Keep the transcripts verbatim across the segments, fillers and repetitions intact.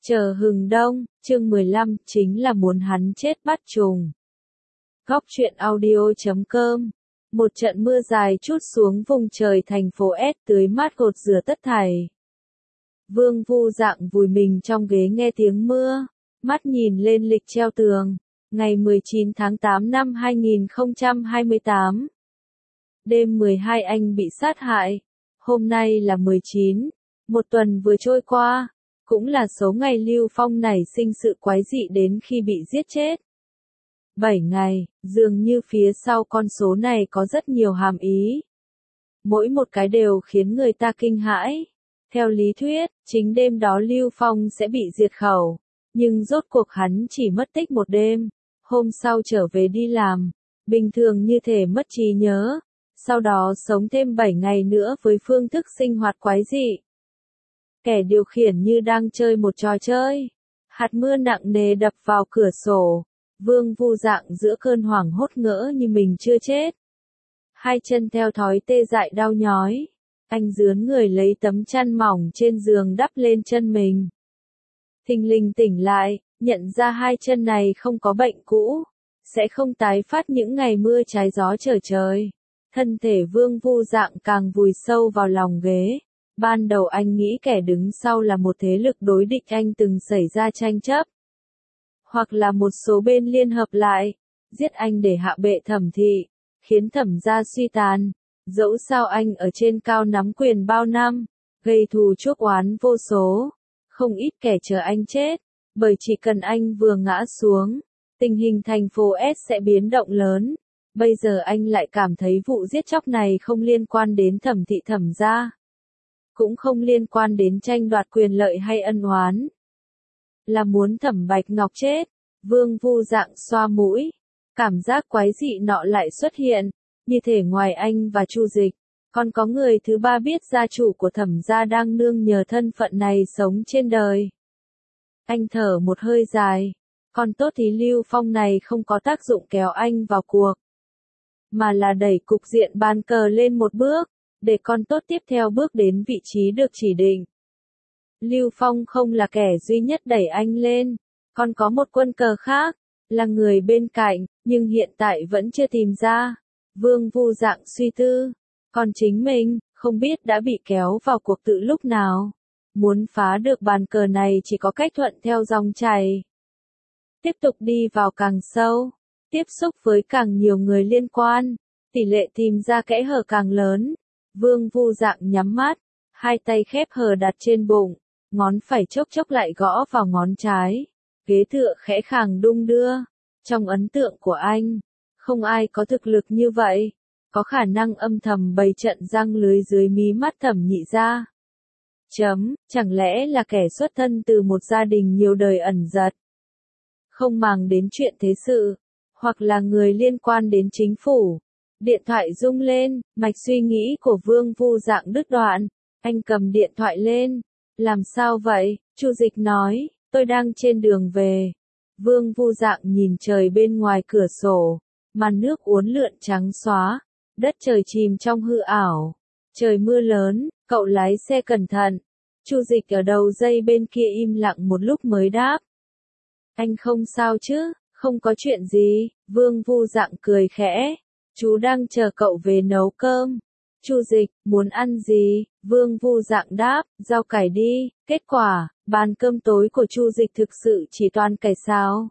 Chờ hừng đông, chương mười lăm, chính là muốn hắn chết bắt trùng. Góc truyện audio chấm com. Một trận mưa dài trút xuống vùng trời thành phố S tưới mát gột rửa tất thảy. Vương Vu Dạng vùi mình trong ghế nghe tiếng mưa, mắt nhìn lên lịch treo tường, ngày mười chín tháng tám năm hai nghìn không trăm hai mươi tám. Đêm mười hai anh bị sát hại, hôm nay là mười chín, một tuần vừa trôi qua. Cũng là số ngày Lưu Phong nảy sinh sự quái dị đến khi bị giết chết. bảy ngày, dường như phía sau con số này có rất nhiều hàm ý. Mỗi một cái đều khiến người ta kinh hãi. Theo lý thuyết, chính đêm đó Lưu Phong sẽ bị diệt khẩu. Nhưng rốt cuộc hắn chỉ mất tích một đêm. Hôm sau trở về đi làm. Bình thường như thể mất trí nhớ. Sau đó sống thêm bảy ngày nữa với phương thức sinh hoạt quái dị. Kẻ điều khiển như đang chơi một trò chơi. Hạt mưa nặng nề đập vào cửa sổ. Vương Vu Dạng giữa cơn hoảng hốt ngỡ như mình chưa chết. Hai chân theo thói tê dại đau nhói. Anh rướn người lấy tấm chăn mỏng trên giường đắp lên chân mình. Thình lình tỉnh lại, nhận ra hai chân này không có bệnh cũ. Sẽ không tái phát những ngày mưa trái gió trở trời. Thân thể Vương Vu Dạng càng vùi sâu vào lòng ghế. Ban đầu anh nghĩ kẻ đứng sau là một thế lực đối địch anh từng xảy ra tranh chấp. Hoặc là một số bên liên hợp lại, giết anh để hạ bệ Thẩm thị, khiến Thẩm gia suy tàn. Dẫu sao anh ở trên cao nắm quyền bao năm, gây thù chuốc oán vô số. Không ít kẻ chờ anh chết, bởi chỉ cần anh vừa ngã xuống, tình hình thành phố S sẽ biến động lớn. Bây giờ anh lại cảm thấy vụ giết chóc này không liên quan đến Thẩm thị Thẩm gia. Cũng không liên quan đến tranh đoạt quyền lợi hay ân oán. Là muốn Thẩm Bạch Ngọc chết. Vương Vu Dạng xoa mũi. Cảm giác quái dị nọ lại xuất hiện. Như thể ngoài anh và Chu Dịch, còn có người thứ ba biết gia chủ của Thẩm gia đang nương nhờ thân phận này sống trên đời. Anh thở một hơi dài. Còn tốt thì Lưu Phong này không có tác dụng kéo anh vào cuộc. Mà là đẩy cục diện bàn cờ lên một bước. Để con tốt tiếp theo bước đến vị trí được chỉ định. Lưu Phong không là kẻ duy nhất đẩy anh lên, còn có một quân cờ khác, là người bên cạnh, nhưng hiện tại vẫn chưa tìm ra. Vương Vu Dạng suy tư, còn chính mình, không biết đã bị kéo vào cuộc từ lúc nào. Muốn phá được bàn cờ này chỉ có cách thuận theo dòng chảy. Tiếp tục đi vào càng sâu, tiếp xúc với càng nhiều người liên quan, tỷ lệ tìm ra kẽ hở càng lớn. Vương Vu Dạng nhắm mắt, hai tay khép hờ đặt trên bụng, ngón phải chốc chốc lại gõ vào ngón trái. Ghế tựa khẽ khàng đung đưa. Trong ấn tượng của anh, không ai có thực lực như vậy, có khả năng âm thầm bày trận răng lưới dưới mí mắt Thẩm Nhị gia. Chấm, chẳng lẽ là kẻ xuất thân từ một gia đình nhiều đời ẩn giật, không màng đến chuyện thế sự, hoặc là người liên quan đến chính phủ. Điện thoại rung lên, mạch suy nghĩ của Vương Vu Dạng đứt đoạn. Anh cầm điện thoại lên. Làm sao vậy? Chu Dịch nói, tôi đang trên đường về. Vương Vu Dạng nhìn trời bên ngoài cửa sổ. Màn nước uốn lượn trắng xóa. Đất trời chìm trong hư ảo. Trời mưa lớn, cậu lái xe cẩn thận. Chu Dịch ở đầu dây bên kia im lặng một lúc mới đáp. Anh không sao chứ? Không có chuyện gì. Vương Vu Dạng cười khẽ. Chú đang chờ cậu về nấu cơm. Chu Dịch, muốn ăn gì? Vương Vu Dạng đáp, rau cải đi. Kết quả, bàn cơm tối của Chu Dịch thực sự chỉ toàn cải xào.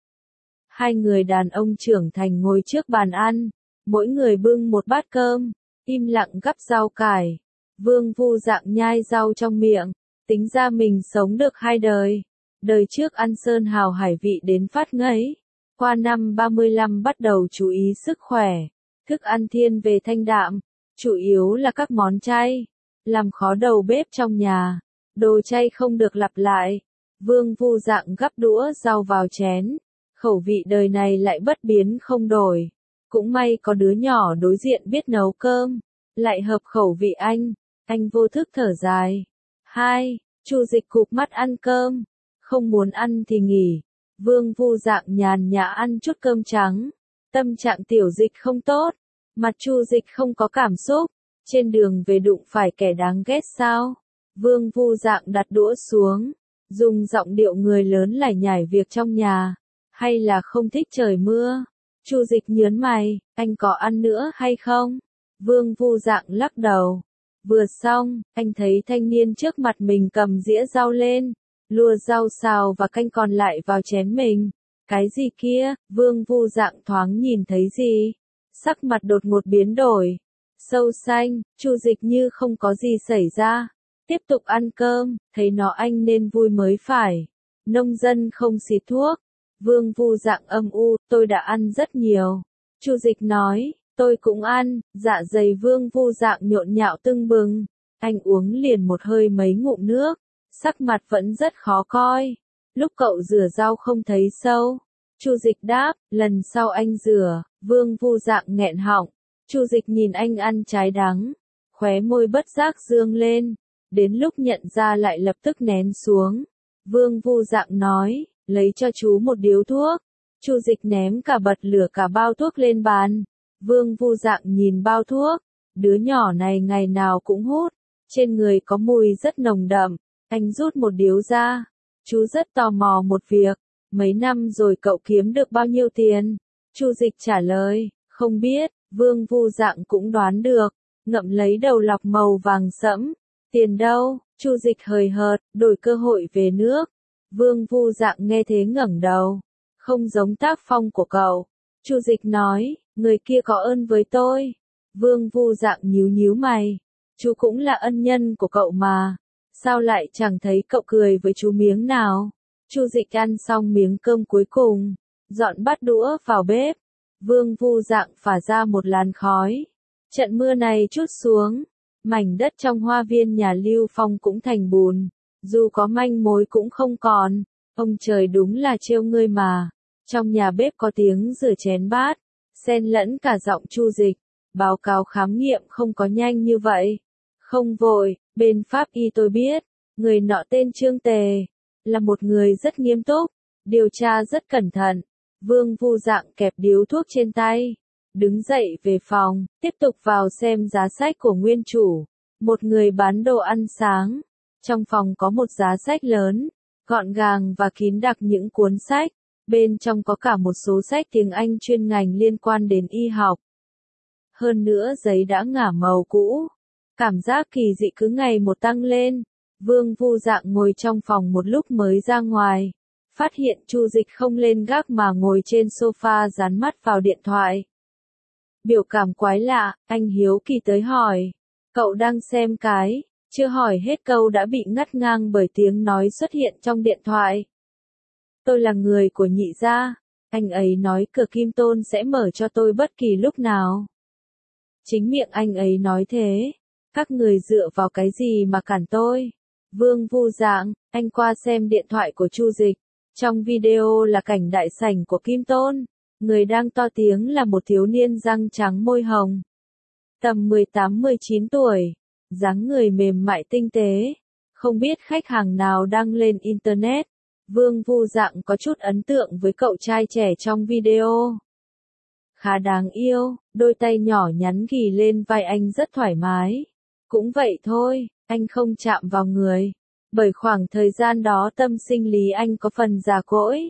Hai người đàn ông trưởng thành ngồi trước bàn ăn. Mỗi người bưng một bát cơm, im lặng gắp rau cải. Vương Vu Dạng nhai rau trong miệng. Tính ra mình sống được hai đời. Đời trước ăn sơn hào hải vị đến phát ngấy. Qua năm ba mươi lăm bắt đầu chú ý sức khỏe. Thức ăn thiên về thanh đạm, chủ yếu là các món chay, làm khó đầu bếp trong nhà, đồ chay không được lặp lại. Vương Vu Dạng gắp đũa rau vào chén, khẩu vị đời này lại bất biến không đổi. Cũng may có đứa nhỏ đối diện biết nấu cơm, lại hợp khẩu vị anh, anh vô thức thở dài. Hai, Chu Dịch cụp mắt ăn cơm, không muốn ăn thì nghỉ. Vương Vu Dạng nhàn nhã ăn chút cơm trắng. Tâm trạng Tiểu Dịch không tốt, mặt Chu Dịch không có cảm xúc, trên đường về đụng phải kẻ đáng ghét sao? Vương Vu Dạng đặt đũa xuống, dùng giọng điệu người lớn lải nhải việc trong nhà, hay là không thích trời mưa. Chu Dịch nhớn mày, anh có ăn nữa hay không? Vương Vu Dạng lắc đầu. Vừa xong, anh thấy thanh niên trước mặt mình cầm dĩa rau lên, lùa rau xào và canh còn lại vào chén mình. Cái gì kia? Vương Vu Dạng thoáng nhìn thấy gì? Sắc mặt đột ngột biến đổi. Sâu xanh, Chu Dịch như không có gì xảy ra. Tiếp tục ăn cơm, thấy nó anh nên vui mới phải. Nông dân không xịt thuốc. Vương Vu Dạng âm u, tôi đã ăn rất nhiều. Chu Dịch nói, tôi cũng ăn, dạ dày Vương Vu Dạng nhộn nhạo tưng bừng. Anh uống liền một hơi mấy ngụm nước, sắc mặt vẫn rất khó coi. Lúc cậu rửa rau không thấy sâu. Chu Dịch đáp, lần sau anh rửa. Vương Vu Dạng nghẹn họng. Chu Dịch nhìn anh ăn trái đắng, khóe môi bất giác dương lên, đến lúc nhận ra lại lập tức nén xuống. Vương Vu Dạng nói, lấy cho chú một điếu thuốc. Chu Dịch ném cả bật lửa cả bao thuốc lên bàn. Vương Vu Dạng nhìn bao thuốc, đứa nhỏ này ngày nào cũng hút, trên người có mùi rất nồng đậm. Anh rút một điếu ra. Chú rất tò mò một việc, mấy năm rồi cậu kiếm được bao nhiêu tiền? Chu Dịch trả lời, không biết. Vương Vu Dạng cũng đoán được, ngậm lấy đầu lọc màu vàng sẫm. Tiền đâu? Chu Dịch hời hợt, đổi cơ hội về nước. Vương Vu Dạng nghe thế ngẩng đầu, không giống tác phong của cậu. Chu Dịch nói, người kia có ơn với tôi. Vương Vu Dạng nhíu nhíu mày, chú cũng là ân nhân của cậu mà, sao lại chẳng thấy cậu cười với chú miếng nào? Chu Dịch ăn xong miếng cơm cuối cùng, dọn bát đũa vào bếp. Vương Vu Dạng phả ra một làn khói. Trận mưa này trút xuống, mảnh đất trong hoa viên nhà Lưu Phong cũng thành bùn, dù có manh mối cũng không còn. Ông trời đúng là trêu ngươi mà. Trong nhà bếp có tiếng rửa chén bát, xen lẫn cả giọng Chu Dịch. Báo cáo khám nghiệm không có nhanh như vậy. Không vội, bên pháp y tôi biết, người nọ tên Trương Tề, là một người rất nghiêm túc, điều tra rất cẩn thận. Vương Vu Dạng kẹp điếu thuốc trên tay, đứng dậy về phòng, tiếp tục vào xem giá sách của nguyên chủ, một người bán đồ ăn sáng. Trong phòng có một giá sách lớn, gọn gàng và kín đặc những cuốn sách, bên trong có cả một số sách tiếng Anh chuyên ngành liên quan đến y học. Hơn nữa giấy đã ngả màu cũ, cảm giác kỳ dị cứ ngày một tăng lên. Vương Vu Dạng ngồi trong phòng một lúc mới ra ngoài, phát hiện Chu Dịch không lên gác mà ngồi trên sofa dán mắt vào điện thoại. Biểu cảm quái lạ, anh hiếu kỳ tới hỏi, cậu đang xem cái, chưa hỏi hết câu đã bị ngắt ngang bởi tiếng nói xuất hiện trong điện thoại. Tôi là người của Nhị gia, anh ấy nói cửa Kim Tôn sẽ mở cho tôi bất kỳ lúc nào. Chính miệng anh ấy nói thế, các người dựa vào cái gì mà cản tôi? Vương Vu Dạng, anh qua xem điện thoại của Chu Dịch. Trong video là cảnh đại sảnh của Kim Tôn, người đang to tiếng là một thiếu niên răng trắng môi hồng. Tầm mười tám mười chín tuổi, dáng người mềm mại tinh tế, không biết khách hàng nào đăng lên Internet. Vương Vu Dạng có chút ấn tượng với cậu trai trẻ trong video. Khá đáng yêu, đôi tay nhỏ nhắn ghì lên vai anh rất thoải mái. Cũng vậy thôi, anh không chạm vào người. Bởi khoảng thời gian đó tâm sinh lý anh có phần già cỗi.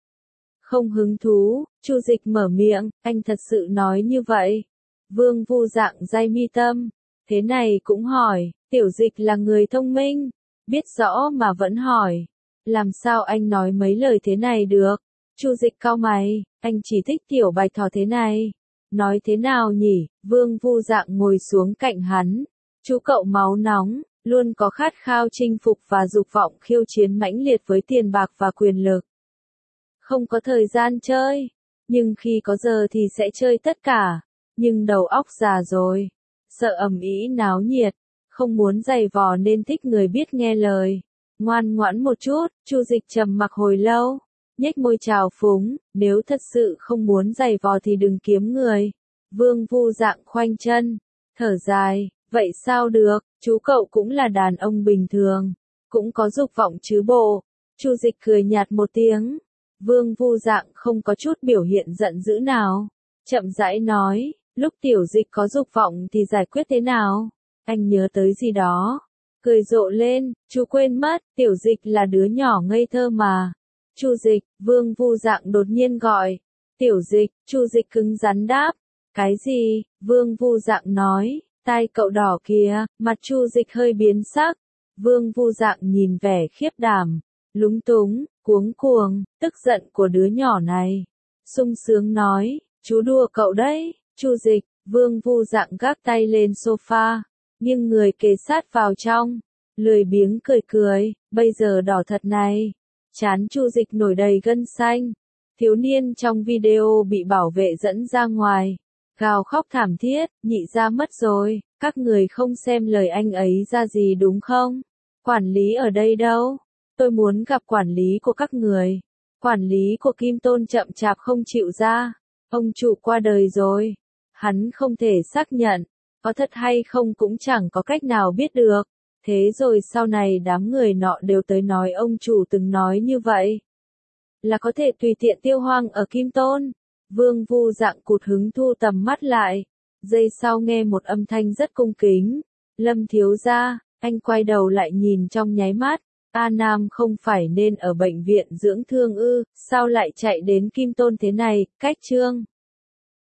Không hứng thú, Chu Dịch mở miệng, anh thật sự nói như vậy. Vương Vu Dạng day mi tâm, thế này cũng hỏi, Tiểu Dịch là người thông minh, biết rõ mà vẫn hỏi. Làm sao anh nói mấy lời thế này được? Chu Dịch cau mày, anh chỉ thích Tiểu Bạch Thỏ thế này. Nói thế nào nhỉ? Vương Vu Dạng ngồi xuống cạnh hắn. Chú cậu máu nóng, luôn có khát khao chinh phục và dục vọng khiêu chiến mãnh liệt với tiền bạc và quyền lực. Không có thời gian chơi, nhưng khi có giờ thì sẽ chơi tất cả. Nhưng đầu óc già rồi, sợ ầm ĩ náo nhiệt, không muốn giày vò nên thích người biết nghe lời. Ngoan ngoãn một chút, Chu Dịch trầm mặc hồi lâu, nhếch môi trào phúng, nếu thật sự không muốn giày vò thì đừng kiếm người. Vương Vu Dạng khoanh chân, thở dài, vậy sao được, chú cậu cũng là đàn ông bình thường, cũng có dục vọng chứ bộ. Chu Dịch cười nhạt một tiếng. Vương Vu Dạng không có chút biểu hiện giận dữ nào, chậm rãi nói, lúc Tiểu Dịch có dục vọng thì giải quyết thế nào? Anh nhớ tới gì đó? cười rộ lên, chú quên mất, Tiểu Dịch là đứa nhỏ ngây thơ mà. Chu Dịch, Vương Vu Dạng đột nhiên gọi. Tiểu Dịch, Chu Dịch cứng rắn đáp. Cái gì? Vương Vu Dạng nói, tai cậu đỏ kìa, mặt Chu Dịch hơi biến sắc. Vương Vu Dạng nhìn vẻ khiếp đảm, lúng túng, cuống cuồng, tức giận của đứa nhỏ này. Sung sướng nói, chú đùa cậu đấy. Chu Dịch, Vương Vu Dạng gác tay lên sofa, nghiêng người kề sát vào trong, lười biếng cười cười, bây giờ đỏ thật này. Trán Chu Dịch nổi đầy gân xanh. Thiếu niên trong video bị bảo vệ dẫn ra ngoài, gào khóc thảm thiết, nhị ra mất rồi, các người không xem lời anh ấy ra gì đúng không? Quản lý ở đây đâu? Tôi muốn gặp quản lý của các người. Quản lý của Kim Tôn chậm chạp không chịu ra. Ông chủ qua đời rồi. Hắn không thể xác nhận, có thật hay không cũng chẳng có cách nào biết được. Thế rồi sau này đám người nọ đều tới nói ông chủ từng nói như vậy. Là có thể tùy tiện tiêu hoang ở Kim Tôn. Vương Vu Dạng cụt hứng thu tầm mắt lại. Giây sau nghe một âm thanh rất cung kính. Lâm thiếu gia, anh quay đầu lại nhìn trong nháy mắt. A Nam không phải nên ở bệnh viện dưỡng thương ư, sao lại chạy đến Kim Tôn thế này, cách trương.